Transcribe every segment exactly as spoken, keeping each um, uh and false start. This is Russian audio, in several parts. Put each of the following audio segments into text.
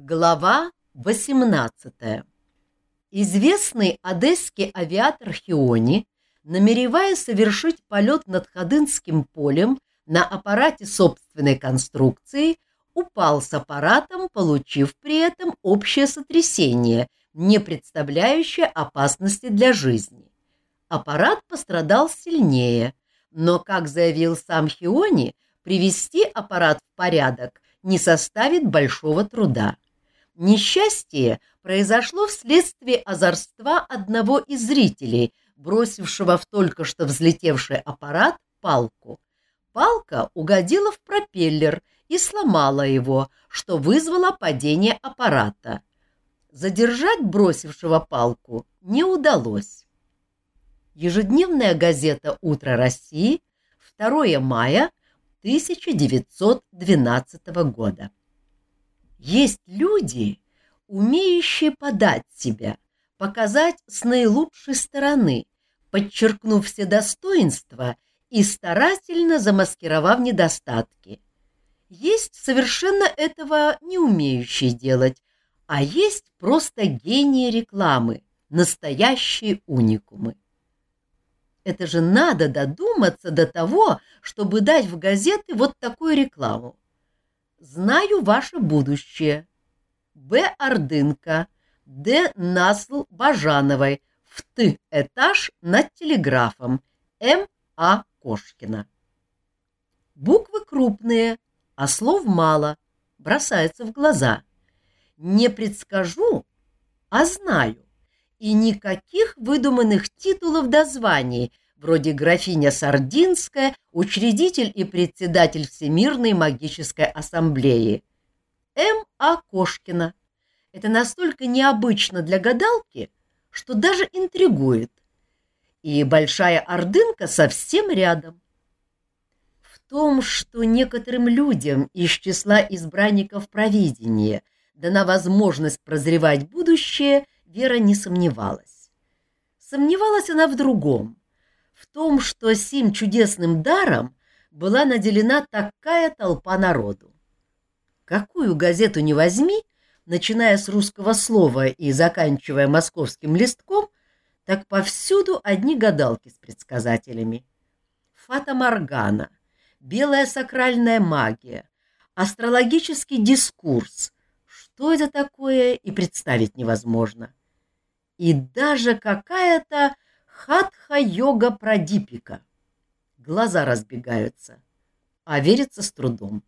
Глава восемнадцатая. Известный одесский авиатор Хиони, намереваясь совершить полет над Ходынским полем на аппарате собственной конструкции, упал с аппаратом, получив при этом общее сотрясение, не представляющее опасности для жизни. Аппарат пострадал сильнее, но, как заявил сам Хиони, привести аппарат в порядок не составит большого труда. Несчастье произошло вследствие озорства одного из зрителей, бросившего в только что взлетевший аппарат палку. Палка угодила в пропеллер и сломала его, что вызвало падение аппарата. Задержать бросившего палку не удалось. Ежедневная газета «Утро России», второе мая тысяча девятьсот двенадцатого года. Есть люди, умеющие подать себя, показать с наилучшей стороны, подчеркнув все достоинства и старательно замаскировав недостатки. Есть совершенно этого не умеющие делать, а есть просто гении рекламы, настоящие уникумы. Это же надо додуматься до того, чтобы дать в газеты вот такую рекламу. Знаю ваше будущее. Б. Ордынко, Д. Насл Бажановой, в Т. Этаж над телеграфом, М. А. Кошкина. Буквы крупные, а слов мало, бросается в глаза. Не предскажу, а знаю. И никаких выдуманных титулов до званий, вроде графиня Сардинская, учредитель и председатель Всемирной магической ассамблеи. М. А. Кошкина. Это настолько необычно для гадалки, что даже интригует. И Большая Ордынка совсем рядом. В том, что некоторым людям из числа избранников провидения дана возможность прозревать будущее, Вера не сомневалась. Сомневалась она в другом, в том, что сим чудесным даром была наделена такая толпа народу. Какую газету ни возьми, начиная с русского слова и заканчивая московским листком, так повсюду одни гадалки с предсказателями. Фата-Моргана, белая сакральная магия, астрологический дискурс. Что это такое, и представить невозможно. И даже какая-то хатха-йога-прадипика. Глаза разбегаются, а верится с трудом.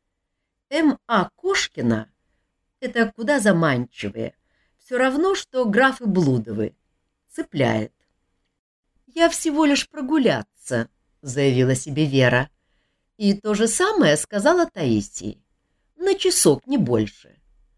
М. А. Кошкина — это куда заманчивее, все равно, что графы Блудовы. Цепляет. «Я всего лишь прогуляться», — заявила себе Вера. И то же самое сказала Таисии. На часок, не больше.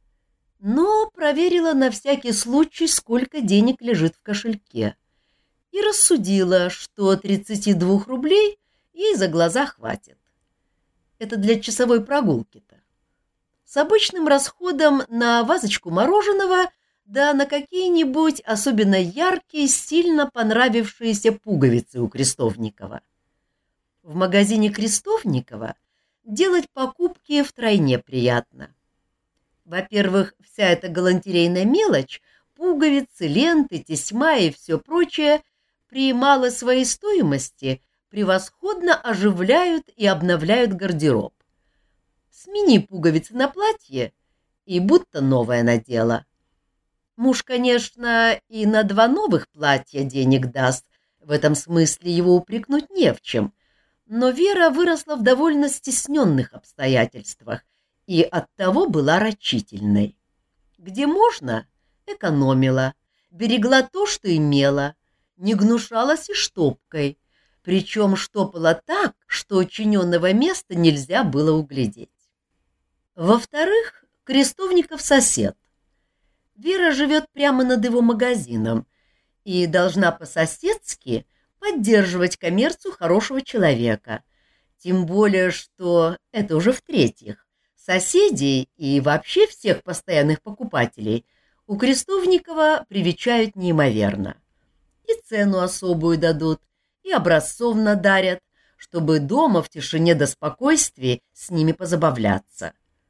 Но проверила на всякий случай, сколько денег лежит в кошельке, и рассудила, что тридцати двух рублей ей за глаза хватит. Это для часовой прогулки-то. С обычным расходом на вазочку мороженого да на какие-нибудь особенно яркие, сильно понравившиеся пуговицы у Крестовникова. В магазине Крестовникова делать покупки втройне приятно. Во-первых, вся эта галантерейная мелочь, пуговицы, ленты, тесьма и все прочее, при малой своей стоимости превосходно оживляют и обновляют гардероб. Смени пуговицы на платье, и будто новое надела. Муж, конечно, и на два новых платья денег даст, в этом смысле его упрекнуть не в чем, но Вера выросла в довольно стесненных обстоятельствах и оттого была рачительной. Где можно, экономила, берегла то, что имела, не гнушалась и штопкой, причем штопала так, что учиненного места нельзя было углядеть. Во-вторых, Крестовников сосед. Вера живет прямо над его магазином и должна по-соседски поддерживать коммерцию хорошего человека, тем более, что это уже в-третьих. Соседей и вообще всех постоянных покупателей у Крестовникова привечают неимоверно. И цену особую дадут, и образцов надарят, чтобы дома в тишине да спокойствии с ними позабавляться. К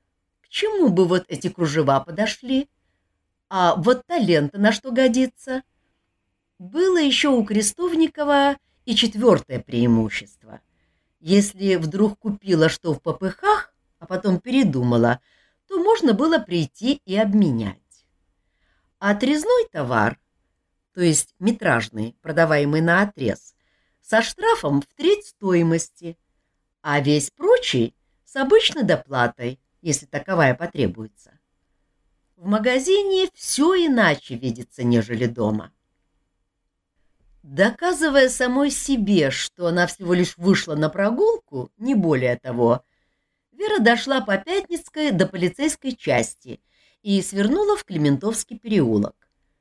чему бы вот эти кружева подошли? А вот талент на что годится? Было еще у Крестовникова и четвертое преимущество. Если вдруг купила что в попыхах, а потом передумала, то можно было прийти и обменять. А отрезной товар, то есть метражный, продаваемый на отрез, со штрафом в треть стоимости, а весь прочий с обычной доплатой, если таковая потребуется. В магазине все иначе видится, нежели дома. Доказывая самой себе, что она всего лишь вышла на прогулку, не более того, Вера дошла по Пятницкой до полицейской части и свернула в Клементовский переулок.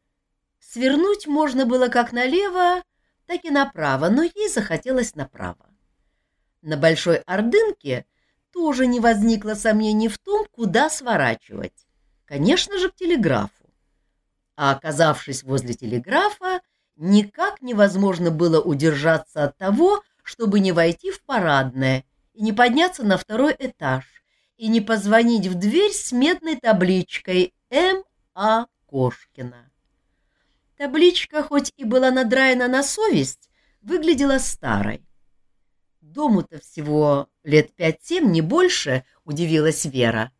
Свернуть можно было как налево, так и направо, но ей захотелось направо. На Большой Ордынке тоже не возникло сомнений в том, куда сворачивать. Конечно же, к телеграфу. А оказавшись возле телеграфа, никак невозможно было удержаться от того, чтобы не войти в парадное и не подняться на второй этаж, и не позвонить в дверь с медной табличкой М А Кошкина. Табличка, хоть и была надраена на совесть, выглядела старой. Дому-то всего лет пять-семь, не больше, удивилась Вера.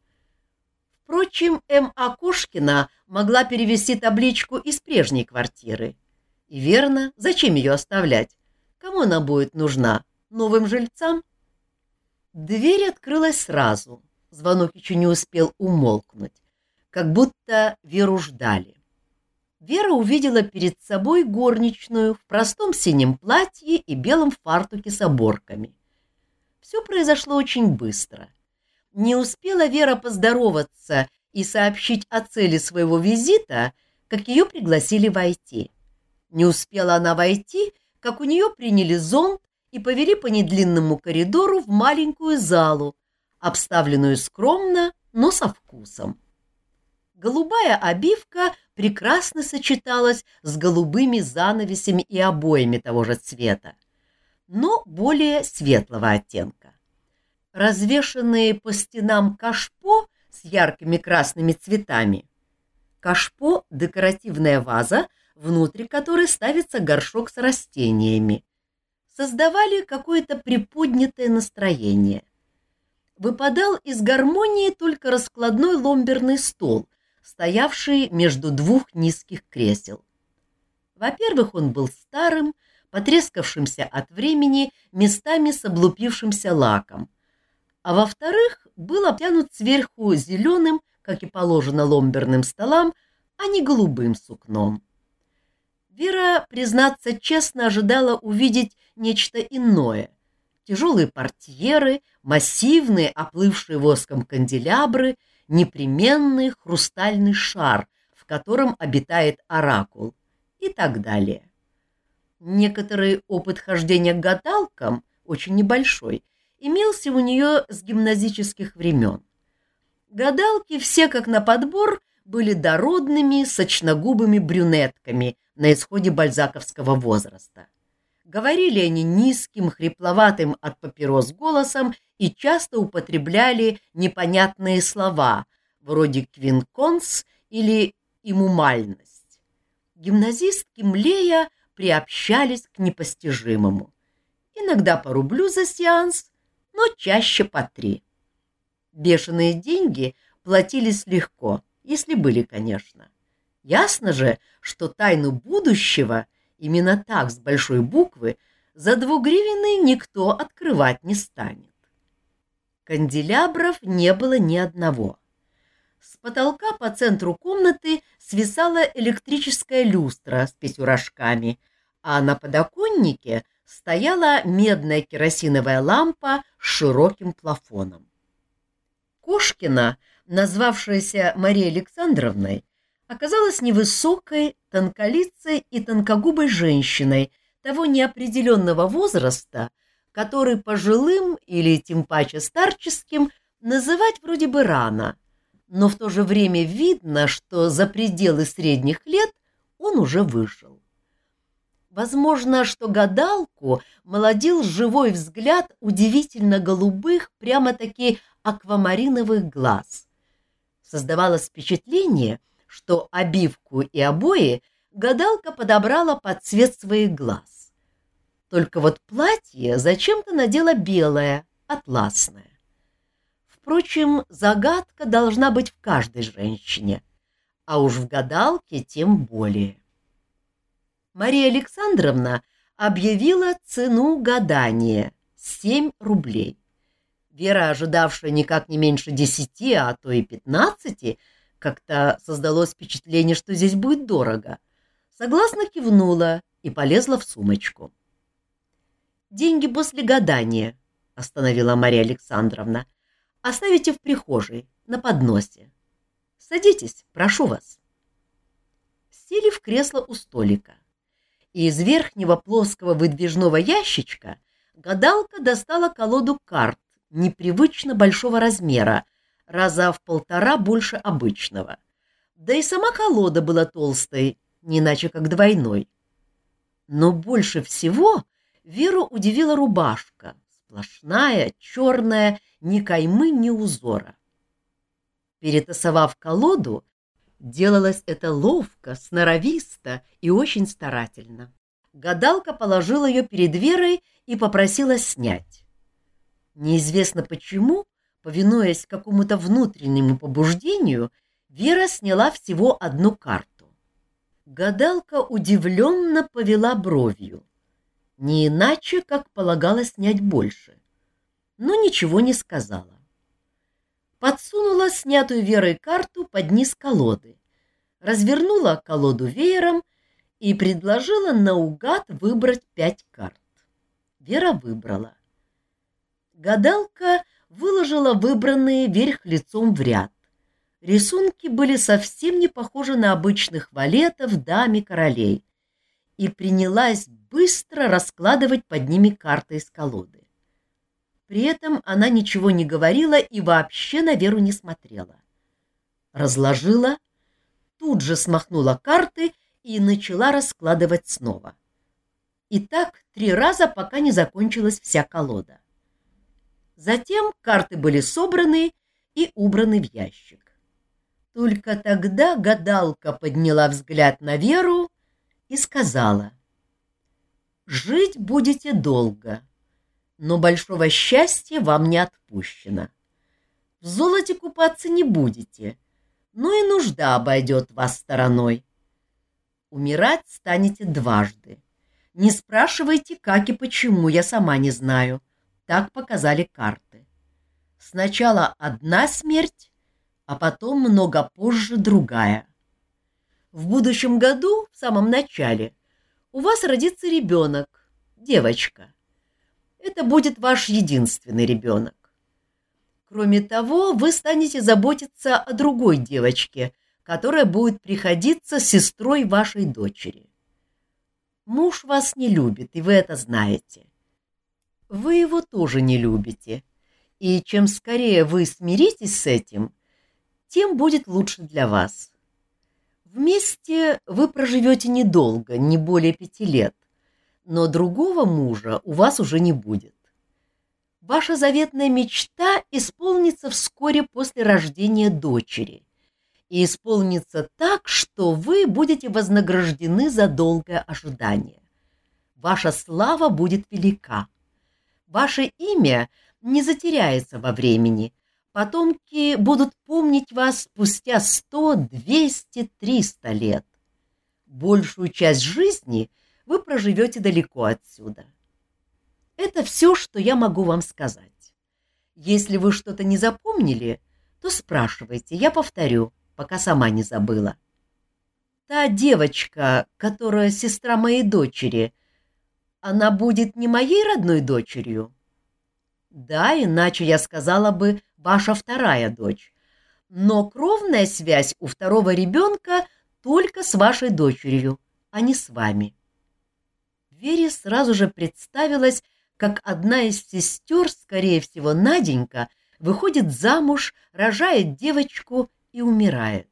Впрочем, М А Кошкина могла перевести табличку из прежней квартиры. И верно, зачем ее оставлять? Кому она будет нужна? Новым жильцам? Дверь открылась сразу. Звонок еще не успел умолкнуть, как будто Веру ждали. Вера увидела перед собой горничную в простом синем платье и белом фартуке с оборками. Все произошло очень быстро. Не успела Вера поздороваться и сообщить о цели своего визита, как ее пригласили войти. Не успела она войти, как у нее приняли зонт и повели по недлинному коридору в маленькую залу, обставленную скромно, но со вкусом. Голубая обивка прекрасно сочеталась с голубыми занавесями и обоями того же цвета, но более светлого оттенка. Развешанные по стенам кашпо с яркими красными цветами. Кашпо — декоративная ваза, внутри которой ставится горшок с растениями, создавали какое-то приподнятое настроение. Выпадал из гармонии только раскладной ломберный стол, стоявший между двух низких кресел. Во-первых, он был старым, потрескавшимся от времени, местами с облупившимся лаком, а во-вторых, был обтянут сверху зеленым, как и положено ломберным столам, а не голубым сукном. Вера, признаться честно, ожидала увидеть нечто иное. Тяжелые портьеры, массивные, оплывшие воском канделябры, непременный хрустальный шар, в котором обитает оракул, и так далее. Некоторый опыт хождения к гадалкам, очень небольшой, имелся у нее с гимназических времен. Гадалки все, как на подбор, были дородными, сочногубыми брюнетками на исходе бальзаковского возраста. Говорили они низким, хрипловатым от папирос голосом и часто употребляли непонятные слова, вроде «квинконс» или «имумальность». Гимназистки, млея, приобщались к непостижимому. Иногда по рублю за сеанс, но чаще по три. Бешеные деньги платились легко, если были, конечно. Ясно же, что тайну будущего именно так, с большой буквы, за двугривенный никто открывать не станет. Канделябров не было ни одного. С потолка по центру комнаты свисала электрическая люстра с пятью рожками, а на подоконнике стояла медная керосиновая лампа с широким плафоном. Кошкина, назвавшаяся Марией Александровной, оказалась невысокой, тонколицей и тонкогубой женщиной того неопределенного возраста, который пожилым или тем паче старческим называть вроде бы рано, но в то же время видно, что за пределы средних лет он уже вышел. Возможно, что гадалку молодил живой взгляд удивительно голубых, прямо-таки аквамариновых глаз. Создавалось впечатление, что обивку и обои гадалка подобрала под цвет своих глаз. Только вот платье зачем-то надела белое, атласное. Впрочем, загадка должна быть в каждой женщине, а уж в гадалке тем более. Мария Александровна объявила цену гадания — семь рублей. Вера, ожидавшая никак не меньше десяти, а то и пятнадцати, как-то создалось впечатление, что здесь будет дорого, согласно кивнула и полезла в сумочку. «Деньги после гадания», — остановила Мария Александровна, — «оставите в прихожей, на подносе. Садитесь, прошу вас». Сели в кресло у столика, и из верхнего плоского выдвижного ящичка гадалка достала колоду карт непривычно большого размера, раза в полтора больше обычного. Да и сама колода была толстой, не иначе как двойной. Но больше всего Веру удивила рубашка, сплошная, черная, ни каймы, ни узора. Перетасовав колоду, делалось это ловко, сноровисто и очень старательно. Гадалка положила ее перед Верой и попросила снять. Неизвестно почему, повинуясь какому-то внутреннему побуждению, Вера сняла всего одну карту. Гадалка удивленно повела бровью. Не иначе, как полагалось снять больше. Но ничего не сказала. Подсунула снятую Верой карту под низ колоды, развернула колоду веером и предложила наугад выбрать пять карт. Вера выбрала. Гадалка выложила выбранные вверх лицом в ряд. Рисунки были совсем не похожи на обычных валетов, дам и королей, и принялась быстро раскладывать под ними карты из колоды. При этом она ничего не говорила и вообще на Веру не смотрела. Разложила, тут же смахнула карты и начала раскладывать снова. И так три раза, пока не закончилась вся колода. Затем карты были собраны и убраны в ящик. Только тогда гадалка подняла взгляд на Веру и сказала: «Жить будете долго, но большого счастья вам не отпущено. В золоте купаться не будете, но и нужда обойдет вас стороной. Умирать станете дважды. Не спрашивайте, как и почему, я сама не знаю. Так показали карты. Сначала одна смерть, а потом много позже другая. В будущем году, в самом начале, у вас родится ребенок, девочка. Это будет ваш единственный ребенок. Кроме того, вы станете заботиться о другой девочке, которая будет приходиться сестрой вашей дочери. Муж вас не любит, и вы это знаете. Вы его тоже не любите, и чем скорее вы смиритесь с этим, тем будет лучше для вас. Вместе вы проживете недолго, не более пяти лет, но другого мужа у вас уже не будет. Ваша заветная мечта исполнится вскоре после рождения дочери, и исполнится так, что вы будете вознаграждены за долгое ожидание. Ваша слава будет велика. Ваше имя не затеряется во времени. Потомки будут помнить вас спустя сто, двести, триста лет. Большую часть жизни вы проживете далеко отсюда. Это все, что я могу вам сказать. Если вы что-то не запомнили, то спрашивайте, я повторю, пока сама не забыла. Та девочка, которая сестра моей дочери, она будет не моей родной дочерью? Да, иначе я сказала бы «ваша вторая дочь». Но кровная связь у второго ребенка только с вашей дочерью, а не с вами. Вере сразу же представилось, как одна из сестер, скорее всего, Наденька, выходит замуж, рожает девочку и умирает.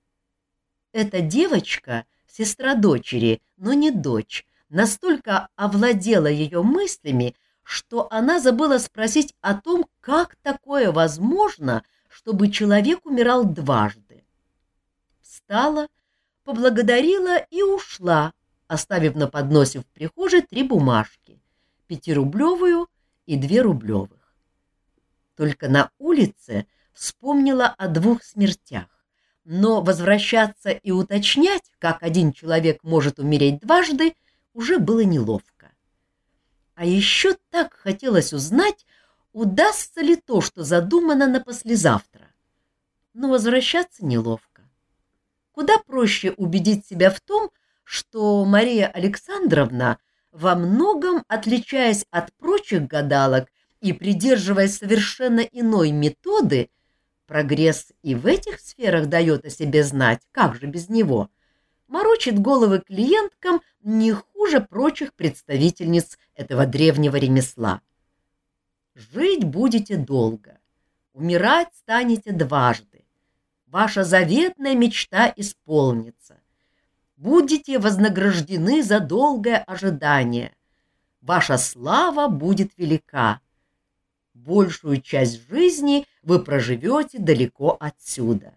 Эта девочка — сестра дочери, но не дочь, настолько овладела ее мыслями, что она забыла спросить о том, как такое возможно, чтобы человек умирал дважды. Встала, поблагодарила и ушла, оставив на подносе в прихожей три бумажки — пятирублевую и две рублевых. Только на улице вспомнила о двух смертях, но возвращаться и уточнять, как один человек может умереть дважды, уже было неловко. А еще так хотелось узнать, удастся ли то, что задумано на послезавтра. Но возвращаться неловко. Куда проще убедить себя в том, что Мария Александровна, во многом отличаясь от прочих гадалок и придерживаясь совершенно иной методы, прогресс и в этих сферах дает о себе знать, как же без него, морочит головы клиенткам не хуже прочих представительниц этого древнего ремесла. Жить будете долго, умирать станете дважды, ваша заветная мечта исполнится, будете вознаграждены за долгое ожидание, ваша слава будет велика, большую часть жизни вы проживете далеко отсюда.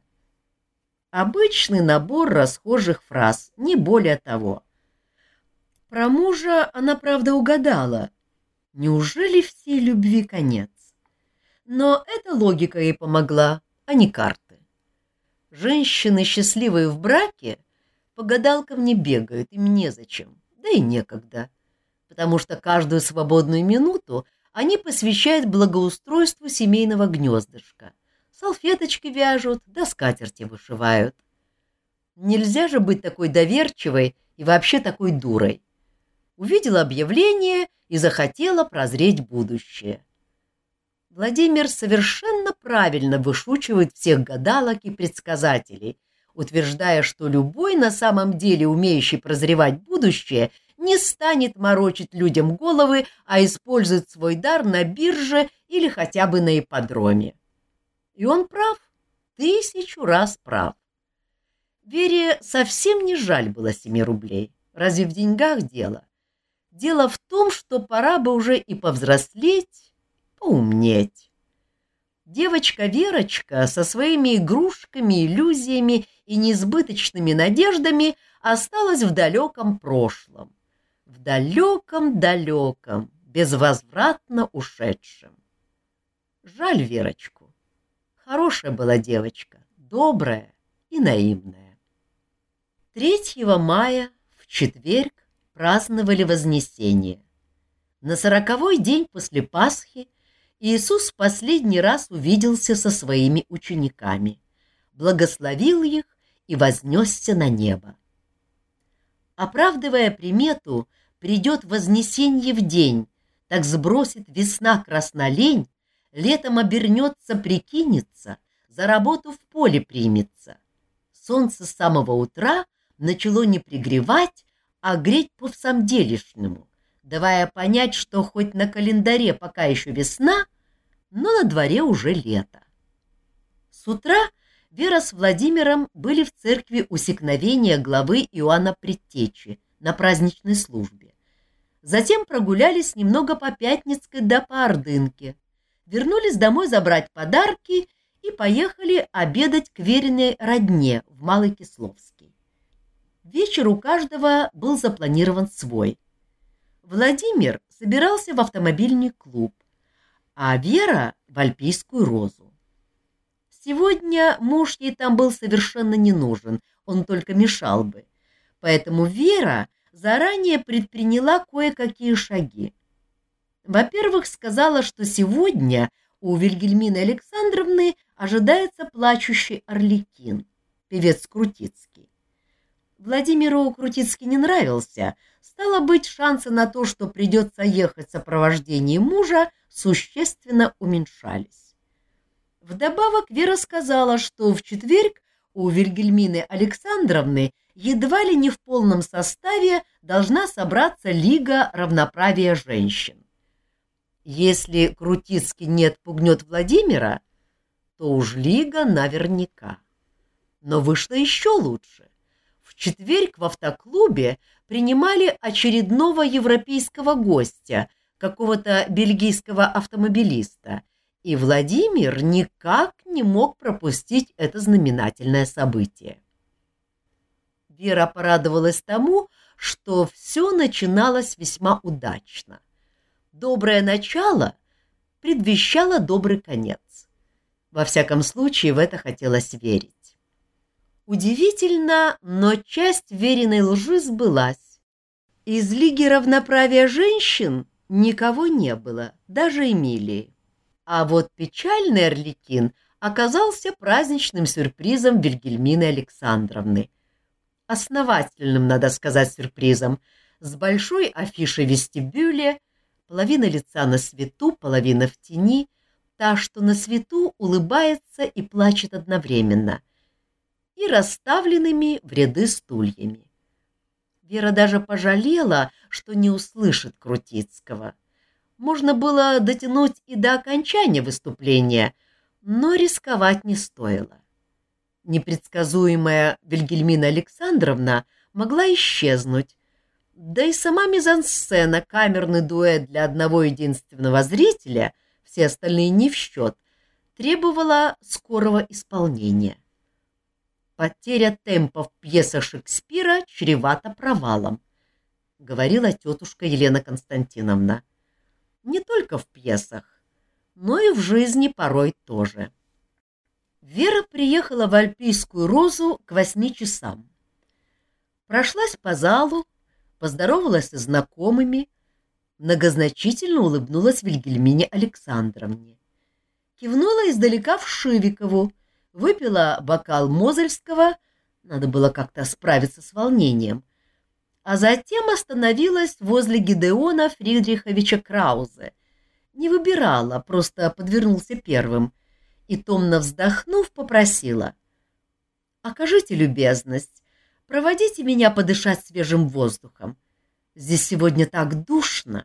Обычный набор расхожих фраз, не более того. Про мужа она, правда, угадала. Неужели всей любви конец? Но эта логика ей помогла, а не карты. Женщины, счастливые в браке, по гадалкам не бегают, им незачем, да и некогда, потому что каждую свободную минуту они посвящают благоустройству семейного гнездышка. Салфеточки вяжут, да скатерти вышивают. Нельзя же быть такой доверчивой и вообще такой дурой. Увидела объявление и захотела прозреть будущее. Владимир совершенно правильно вышучивает всех гадалок и предсказателей, утверждая, что любой на самом деле умеющий прозревать будущее не станет морочить людям головы, а использует свой дар на бирже или хотя бы на ипподроме. И он прав, тысячу раз прав. Вере совсем не жаль было семи рублей. Разве в деньгах дело? Дело в том, что пора бы уже и повзрослеть, поумнеть. Девочка Верочка со своими игрушками, иллюзиями и несбыточными надеждами осталась в далеком прошлом, в далеком-далеком, безвозвратно ушедшем. Жаль Верочку. Хорошая была девочка, добрая и наивная. Третьего мая, в четверг, праздновали Вознесение. На сороковой день после Пасхи Иисус в последний раз увиделся со своими учениками, благословил их и вознесся на небо. Оправдывая примету «придет вознесенье в день», так сбросит весна краснолень, летом обернется, прикинется, за работу в поле примется. Солнце с самого утра начало не пригревать, а греть по-всамделишнему, давая понять, что хоть на календаре пока еще весна, но на дворе уже лето. С утра Вера с Владимиром были в церкви Усекновения главы Иоанна Предтечи на праздничной службе. Затем прогулялись немного по Пятницкой да по Ордынке, вернулись домой забрать подарки и поехали обедать к Вериной родне в Малый Кисловский. Вечер у каждого был запланирован свой. Владимир собирался в автомобильный клуб, а Вера — в Альпийскую розу. Сегодня муж ей там был совершенно не нужен, он только мешал бы, поэтому Вера заранее предприняла кое-какие шаги. Во-первых, сказала, что сегодня у Вильгельмины Александровны ожидается плачущий Орликин, певец Крутицкий. Владимиру Крутицкий не нравился, стало быть, шансы на то, что придется ехать в сопровождении мужа, существенно уменьшались. Вдобавок Вера сказала, что в четверг у Вильгельмины Александровны едва ли не в полном составе должна собраться Лига равноправия женщин. Если Крутицкий не отпугнет Владимира, то уж Лига наверняка. Но вышло еще лучше. В четверг в автоклубе принимали очередного европейского гостя, какого-то бельгийского автомобилиста, и Владимир никак не мог пропустить это знаменательное событие. Вера порадовалась тому, что все начиналось весьма удачно. Доброе начало предвещало добрый конец. Во всяком случае, в это хотелось верить. Удивительно, но часть Вериной лжи сбылась. Из Лиги равноправия женщин никого не было, даже Эмилии. А вот печальный Арлекин оказался праздничным сюрпризом Вильгельмины Александровны. Основательным, надо сказать, сюрпризом, с большой афишей в вестибюле, половина лица на свету, половина в тени, та, что на свету, улыбается и плачет одновременно, и расставленными в ряды стульями. Вера даже пожалела, что не услышит Крутицкого. Можно было дотянуть и до окончания выступления, но рисковать не стоило. Непредсказуемая Вильгельмина Александровна могла исчезнуть, да и сама мизансцена, камерный дуэт для одного единственного зрителя, все остальные не в счет, требовала скорого исполнения. Потеря темпа в пьесах Шекспира чревата провалом, говорила тетушка Елена Константиновна. Не только в пьесах, но и в жизни порой тоже. Вера приехала в Альпийскую розу к восьми часам. Прошлась по залу, поздоровалась со знакомыми, многозначительно улыбнулась Вильгельмине Александровне. Кивнула издалека в Шивикову, выпила бокал Мозельского, надо было как-то справиться с волнением, а затем остановилась возле Гидеона Фридриховича Краузе. Не выбирала, просто подвернулся первым, и, томно вздохнув, попросила: «Окажите любезность, проводите меня подышать свежим воздухом. Здесь сегодня так душно».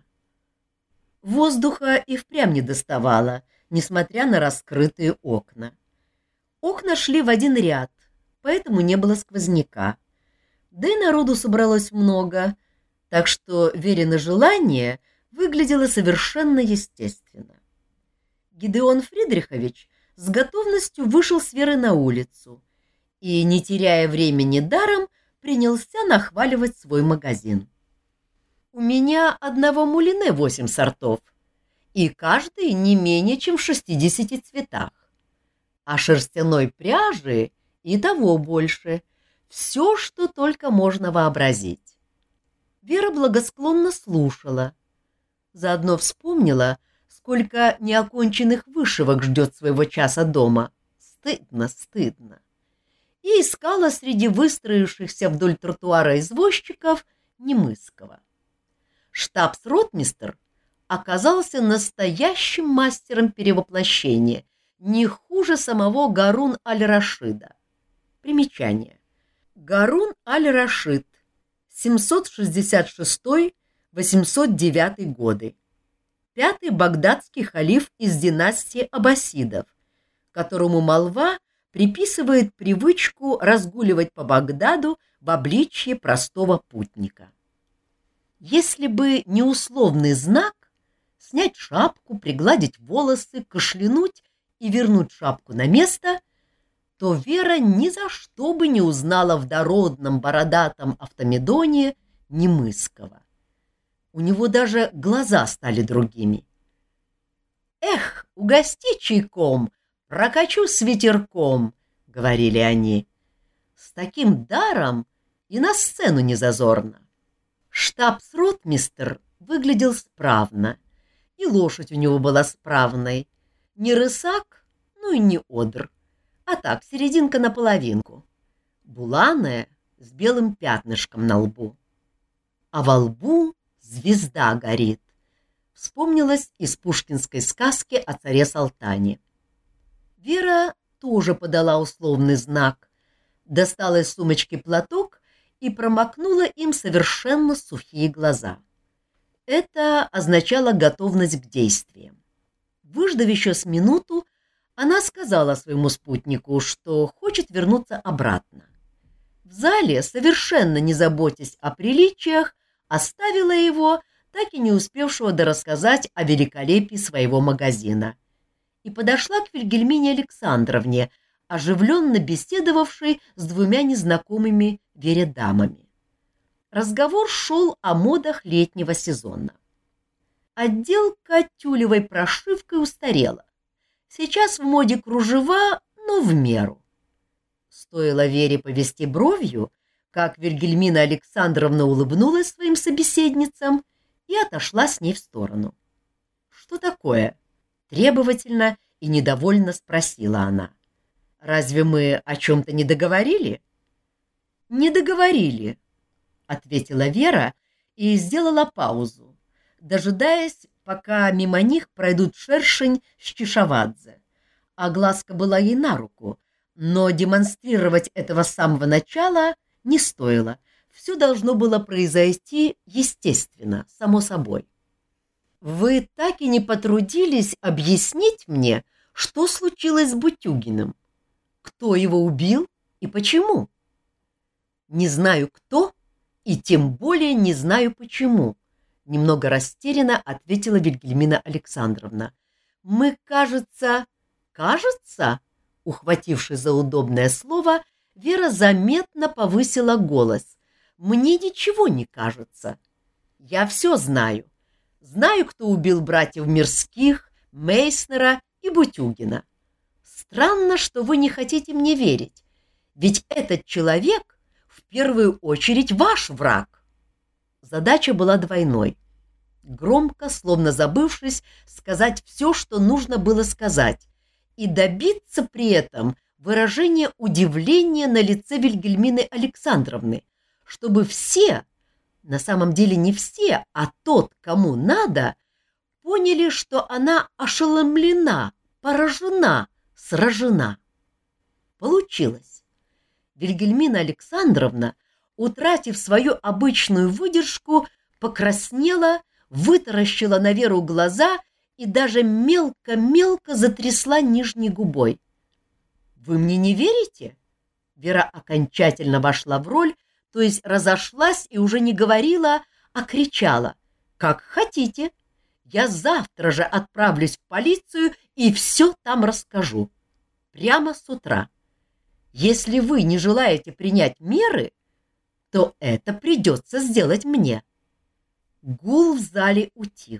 Воздуха и впрямь не доставало, несмотря на раскрытые окна. Окна шли в один ряд, поэтому не было сквозняка. Да и народу собралось много, так что Верино желание выглядело совершенно естественно. Гидеон Фридрихович с готовностью вышел с Верой на улицу и, не теряя времени даром, принялся нахваливать свой магазин. «У меня одного мулине восемь сортов, и каждый не менее чем в шестидесяти цветах. А шерстяной пряжи и того больше, все, что только можно вообразить». Вера благосклонно слушала, заодно вспомнила, сколько неоконченных вышивок ждет своего часа дома. Стыдно, стыдно. И искала среди выстроившихся вдоль тротуара извозчиков Немыского. Штабс-ротмистр оказался настоящим мастером перевоплощения, не хуже самого Гарун аль-Рашида. Примечание. Гарун аль-Рашид, семьсот шестьдесят шестой — восемьсот девятый годы. Пятый багдадский халиф из династии аббасидов, которому молва приписывает привычку разгуливать по Багдаду в обличье простого путника. Если бы не условный знак — снять шапку, пригладить волосы, кашлянуть и вернуть шапку на место, то Вера ни за что бы не узнала в дородном бородатом автомедоне Немыского. У него даже глаза стали другими. «Эх, угости чайком, прокачу с ветерком», — говорили они. «С таким даром и на сцену не зазорно». Штабс-ротмистр выглядел справно, и лошадь у него была справной. Не рысак, ну и не одр, а так, серединка на половинку. Буланая, с белым пятнышком на лбу. А во лбу звезда горит. Вспомнилось из пушкинской сказки о царе Салтане. Вера тоже подала условный знак, достала из сумочки платок и промокнула им совершенно сухие глаза. Это означало готовность к действиям. Выждав еще с минуту, она сказала своему спутнику, что хочет вернуться обратно. В зале, совершенно не заботясь о приличиях, оставила его, так и не успевшего дорассказать о великолепии своего магазина, и подошла к Вильгельмине Александровне, оживленно беседовавшей с двумя незнакомыми Вере дамами. Разговор шел о модах летнего сезона. Отделка тюлевой прошивкой устарела. Сейчас в моде кружева, но в меру. Стоило Вере повести бровью, как Вильгельмина Александровна улыбнулась своим собеседницам и отошла с ней в сторону. — Что такое? — требовательно и недовольно спросила она. — Разве мы о чем-то не договорили? — Не договорили, — ответила Вера и сделала паузу, дожидаясь, пока мимо них пройдут Шершень с Чишавадзе. А Глазка была ей на руку, но демонстрировать этого с самого начала не стоило. Все должно было произойти естественно, само собой. «Вы так и не потрудились объяснить мне, что случилось с Бутюгиным? Кто его убил и почему?» «Не знаю, кто, и тем более не знаю, почему», — немного растерянно ответила Вильгельмина Александровна. «Мы, кажется...» «Кажется?» — ухватившись за удобное слово, Вера заметно повысила голос. «Мне ничего не кажется. Я все знаю. Знаю, кто убил братьев Мирских, Мейснера и Бутюгина. Странно, что вы не хотите мне верить, ведь этот человек в первую очередь ваш враг». Задача была двойной. Громко, словно забывшись, сказать все, что нужно было сказать, и добиться при этом выражения удивления на лице Вильгельмины Александровны, чтобы все, на самом деле не все, а тот, кому надо, поняли, что она ошеломлена, поражена, сражена. Получилось. Вильгельмина Александровна, утратив свою обычную выдержку, покраснела, вытаращила на Веру глаза и даже мелко-мелко затрясла нижней губой. «Вы мне не верите?» Вера окончательно вошла в роль, то есть разошлась и уже не говорила, а кричала. «Как хотите. Я завтра же отправлюсь в полицию и все там расскажу. Прямо с утра. Если вы не желаете принять меры, то это придется сделать мне». Гул в зале утих.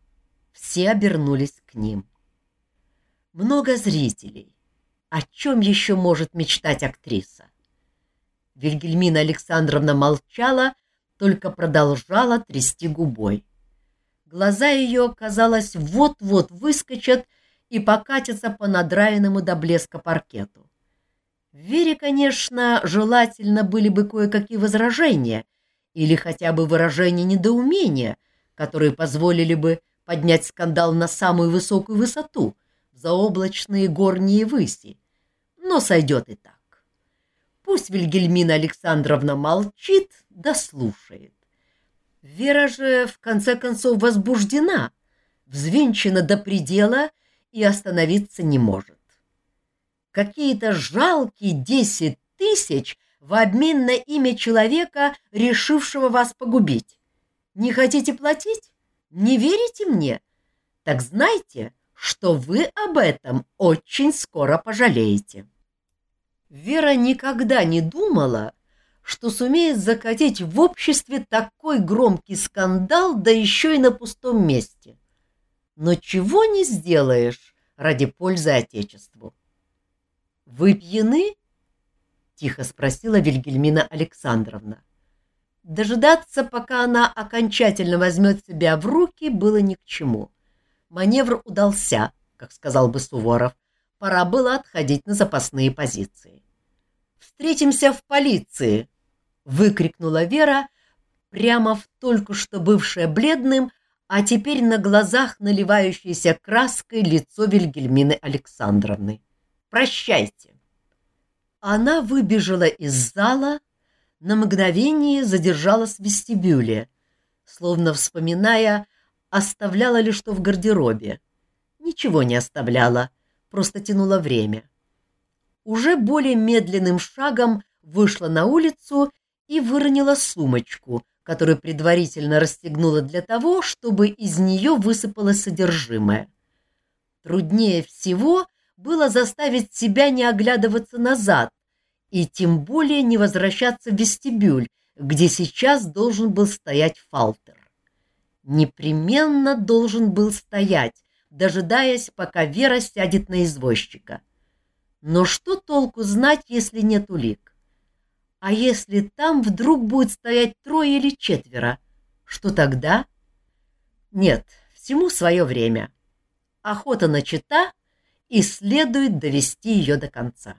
Все обернулись к ним. Много зрителей. О чем еще может мечтать актриса? Вильгельмина Александровна молчала, только продолжала трясти губой. Глаза ее, казалось, вот-вот выскочат и покатятся по надраенному до блеска паркету. В Вере, конечно, желательно были бы кое-какие возражения или хотя бы выражения недоумения, которые позволили бы поднять скандал на самую высокую высоту, в заоблачные горние выси. Но сойдет и так. Пусть Вильгельмина Александровна молчит, да слушает. Вера же, в конце концов, возбуждена, взвинчена до предела и остановиться не может. Какие-то жалкие десять тысяч в обмен на имя человека, решившего вас погубить. Не хотите платить? Не верите мне? Так знайте, что вы об этом очень скоро пожалеете. Вера никогда не думала, что сумеет закатить в обществе такой громкий скандал, да еще и на пустом месте. Но чего не сделаешь ради пользы Отечеству. — Вы пьяны? — тихо спросила Вильгельмина Александровна. Дожидаться, пока она окончательно возьмет себя в руки, было ни к чему. Маневр удался, как сказал бы Суворов. Пора было отходить на запасные позиции. «Встретимся в полиции!» — выкрикнула Вера прямо в только что бывшее бледным, а теперь на глазах наливающееся краской лицо Вильгельмины Александровны. «Прощайте!» Она выбежала из зала, на мгновение задержалась в вестибюле, словно вспоминая, оставляла ли что в гардеробе. Ничего не оставляла, просто тянула время. Уже более медленным шагом вышла на улицу и выронила сумочку, которую предварительно расстегнула для того, чтобы из нее высыпалось содержимое. Труднее всего было заставить себя не оглядываться назад и тем более не возвращаться в вестибюль, где сейчас должен был стоять Фалтер. Непременно должен был стоять, дожидаясь, пока Вера сядет на извозчика. Но что толку знать, если нет улик? А если там вдруг будет стоять трое или четверо, что тогда? Нет, всему свое время. Охота начата, и следует довести ее до конца.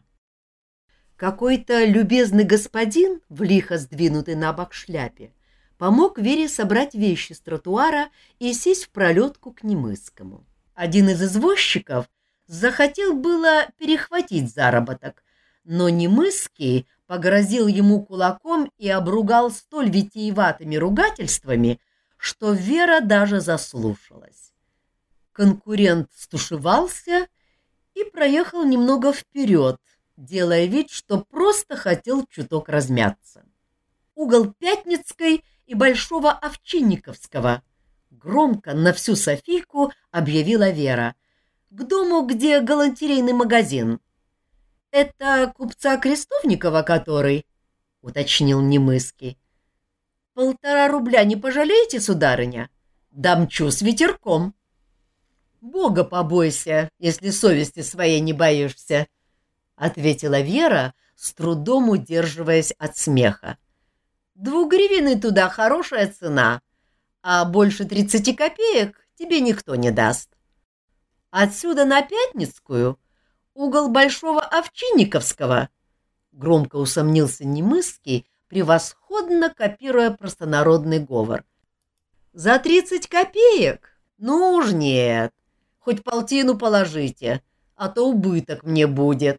Какой-то любезный господин, в лихо сдвинутый на бок шляпе, помог Вере собрать вещи с тротуара и сесть в пролетку к Немысскому. Один из извозчиков захотел было перехватить заработок, но Немысский погрозил ему кулаком и обругал столь витиеватыми ругательствами, что Вера даже заслушалась. Конкурент стушевался и проехал немного вперед, делая вид, что просто хотел чуток размяться. Угол Пятницкой и Большого Овчинниковского, громко на всю Софийку объявила Вера, к дому, где галантерейный магазин. — Это купца Крестовникова, который? — уточнил Немыский. — Полтора рубля не пожалеете, сударыня? Дамчу с ветерком. — Бога побойся, если совести своей не боишься, — ответила Вера, с трудом удерживаясь от смеха. — Двугривенный туда хорошая цена, а больше тридцати копеек тебе никто не даст. Отсюда на Пятницкую угол Большого Овчинниковского, — громко усомнился Немысский, превосходно копируя простонародный говор. — За тридцать копеек? Ну уж нет. Хоть полтину положите, а то убыток мне будет.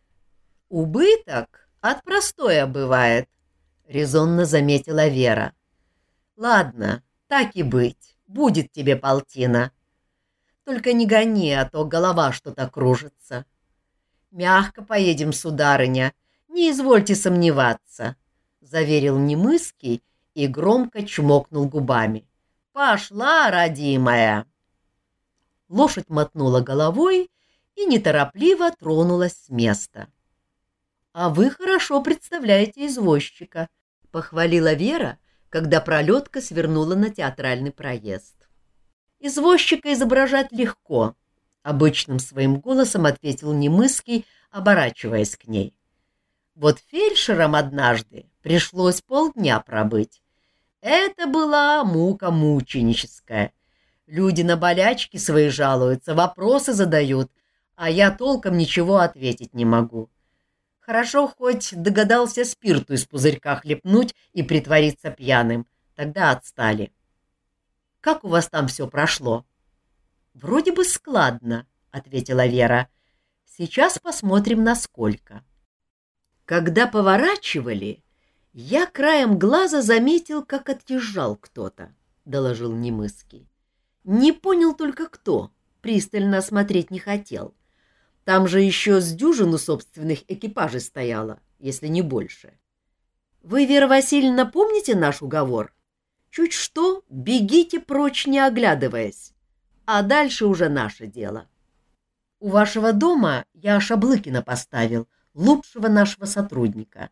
— Убыток от простоя бывает, — резонно заметила Вера. — Ладно, так и быть, будет тебе полтина. Только не гони, а то голова что-то кружится. Мягко поедем, сударыня, не извольте сомневаться, — заверил Немыский и громко чмокнул губами. — Пошла, родимая! Лошадь мотнула головой и неторопливо тронулась с места. — А вы хорошо представляете извозчика, — похвалила Вера, когда пролетка свернула на театральный проезд. — Извозчика изображать легко, — обычным своим голосом ответил Немыский, оборачиваясь к ней. Вот фельдшером однажды пришлось полдня пробыть. Это была мука мученическая. Люди на болячки свои жалуются, вопросы задают, а я толком ничего ответить не могу. Хорошо хоть догадался спирту из пузырька хлебнуть и притвориться пьяным. Тогда отстали. — Как у вас там все прошло? — Вроде бы складно, — ответила Вера. — Сейчас посмотрим, насколько. Когда поворачивали, я краем глаза заметил, как отъезжал кто-то, — доложил Немыский. Не понял только кто, пристально осмотреть не хотел. Там же еще с дюжину собственных экипажей стояло, если не больше. Вы, Вера Васильевна, помните наш уговор? Чуть что, бегите прочь, не оглядываясь, а дальше уже наше дело. У вашего дома я Шаблыкина поставил, лучшего нашего сотрудника.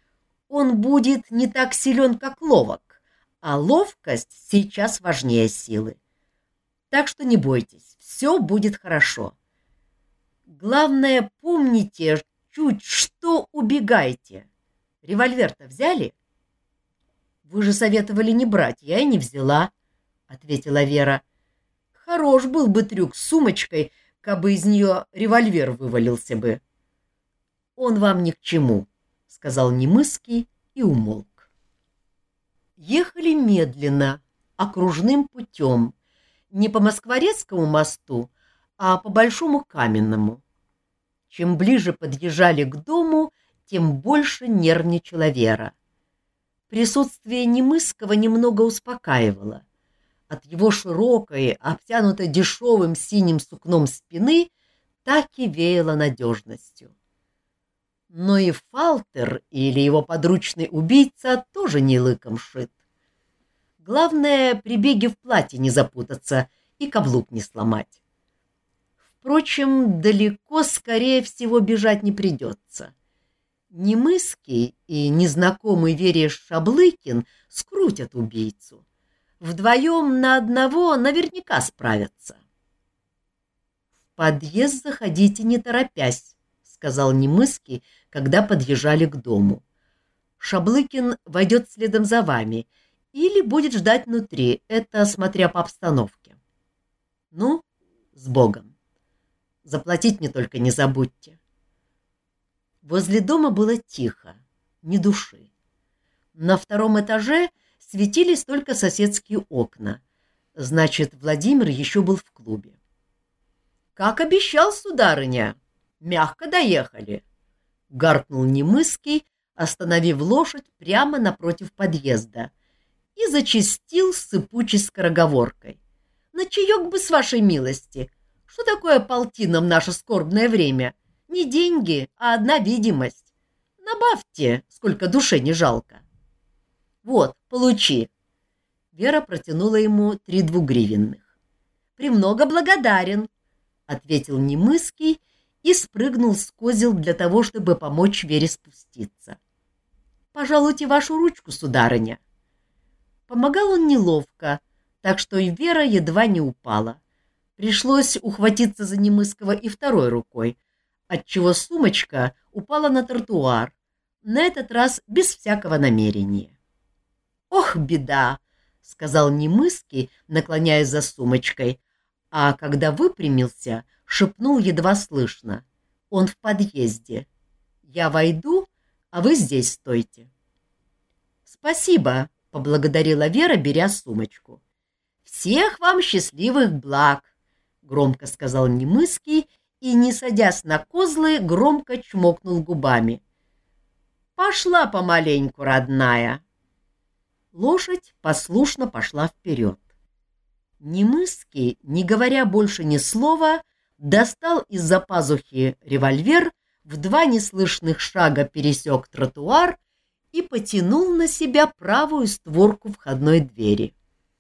Он будет не так силен, как ловок, а ловкость сейчас важнее силы. Так что не бойтесь, все будет хорошо. Главное, помните, чуть что убегайте. Револьвер-то взяли? Вы же советовали не брать, я и не взяла, — ответила Вера. Хорош был бы трюк с сумочкой, кабы из нее револьвер вывалился бы. Он вам ни к чему, — сказал Немыский и умолк. Ехали медленно, окружным путем, не по Москворецкому мосту, а по Большому Каменному. Чем ближе подъезжали к дому, тем больше нервничала Вера. Присутствие Немысского немного успокаивало. От его широкой, обтянутой дешевым синим сукном спины так и веяло надежностью. Но и Фалтер или его подручный убийца тоже не лыком шит. Главное, при беге в платье не запутаться и каблук не сломать. впрочем, далеко, скорее всего, бежать не придется. Немыский и незнакомый Вере Шаблыкин скрутят убийцу. Вдвоем на одного наверняка справятся. — В подъезд заходите не торопясь, — сказал Немыский, когда подъезжали к дому. — Шаблыкин войдет следом за вами или будет ждать внутри, это смотря по обстановке. — Ну, с Богом. Заплатить мне только не забудьте. Возле дома было тихо, ни души. На втором этаже светились только соседские окна. Значит, Владимир еще был в клубе. — Как обещал, сударыня, мягко доехали, — гаркнул Немыский, остановив лошадь прямо напротив подъезда, и зачастил с сыпучей скороговоркой. — На чаек бы с вашей милости. Что такое полтина в наше скорбное время? Не деньги, а одна видимость. Набавьте, сколько душе не жалко. Вот, получи. Вера протянула ему три двугривенных. Премного благодарен, ответил Немыский и спрыгнул с козел для того, чтобы помочь Вере спуститься. Пожалуйте вашу ручку, сударыня. Помогал он неловко, так что и Вера едва не упала. Пришлось ухватиться за Немыского и второй рукой, отчего сумочка упала на тротуар, на этот раз без всякого намерения. — Ох, беда! — сказал Немыский, наклоняясь за сумочкой, а когда выпрямился, шепнул едва слышно. — Он в подъезде. Я войду, а вы здесь стойте. — Спасибо, — поблагодарила Вера, беря сумочку. — Всех вам счастливых благ! — громко сказал Немыский и, не садясь на козлы, громко чмокнул губами. — Пошла помаленьку, родная. Лошадь послушно пошла вперед. Немыский, не говоря больше ни слова, достал из-за пазухи револьвер, в два неслышных шага пересек тротуар и потянул на себя правую створку входной двери.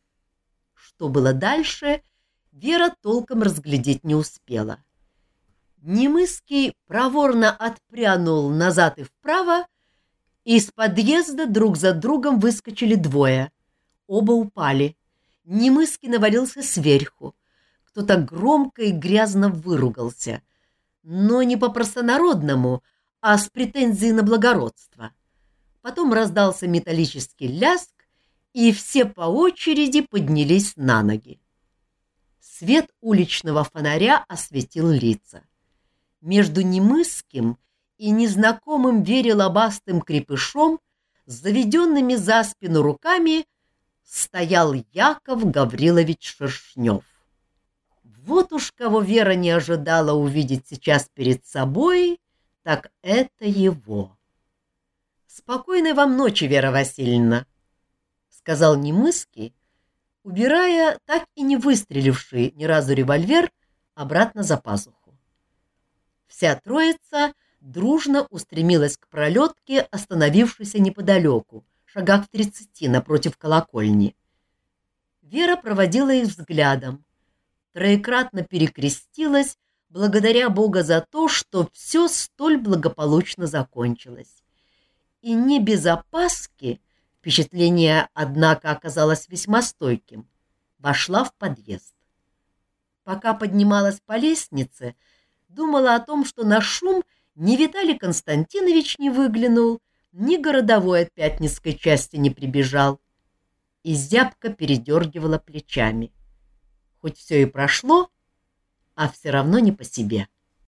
Что было дальше, Вера толком разглядеть не успела. Немыский проворно отпрянул назад и вправо, и из подъезда друг за другом выскочили двое. Оба упали. Немыский навалился сверху. Кто-то громко и грязно выругался, но не по-простонародному, а с претензией на благородство. Потом раздался металлический лязг, и все по очереди поднялись на ноги. Свет уличного фонаря осветил лица. Между Немыским и незнакомым Вере лобастым крепышом с заведенными за спину руками стоял Яков Гаврилович Шершнев. Вот уж кого Вера не ожидала увидеть сейчас перед собой, так это его. — Спокойной вам ночи, Вера Васильевна, — сказал Немыский, убирая так и не выстреливший ни разу револьвер обратно за пазуху. Вся троица дружно устремилась к пролетке, остановившейся неподалеку, шагах в тридцати напротив колокольни. Вера проводила их взглядом, троекратно перекрестилась, благодаря Бога за то, что все столь благополучно закончилось. И не без опаски, впечатление, однако, оказалось весьма стойким, вошла в подъезд. Пока поднималась по лестнице, думала о том, что на шум ни Виталий Константинович не выглянул, ни городовой от Пятницкой части не прибежал, и зябко передергивала плечами. Хоть все и прошло, а все равно не по себе.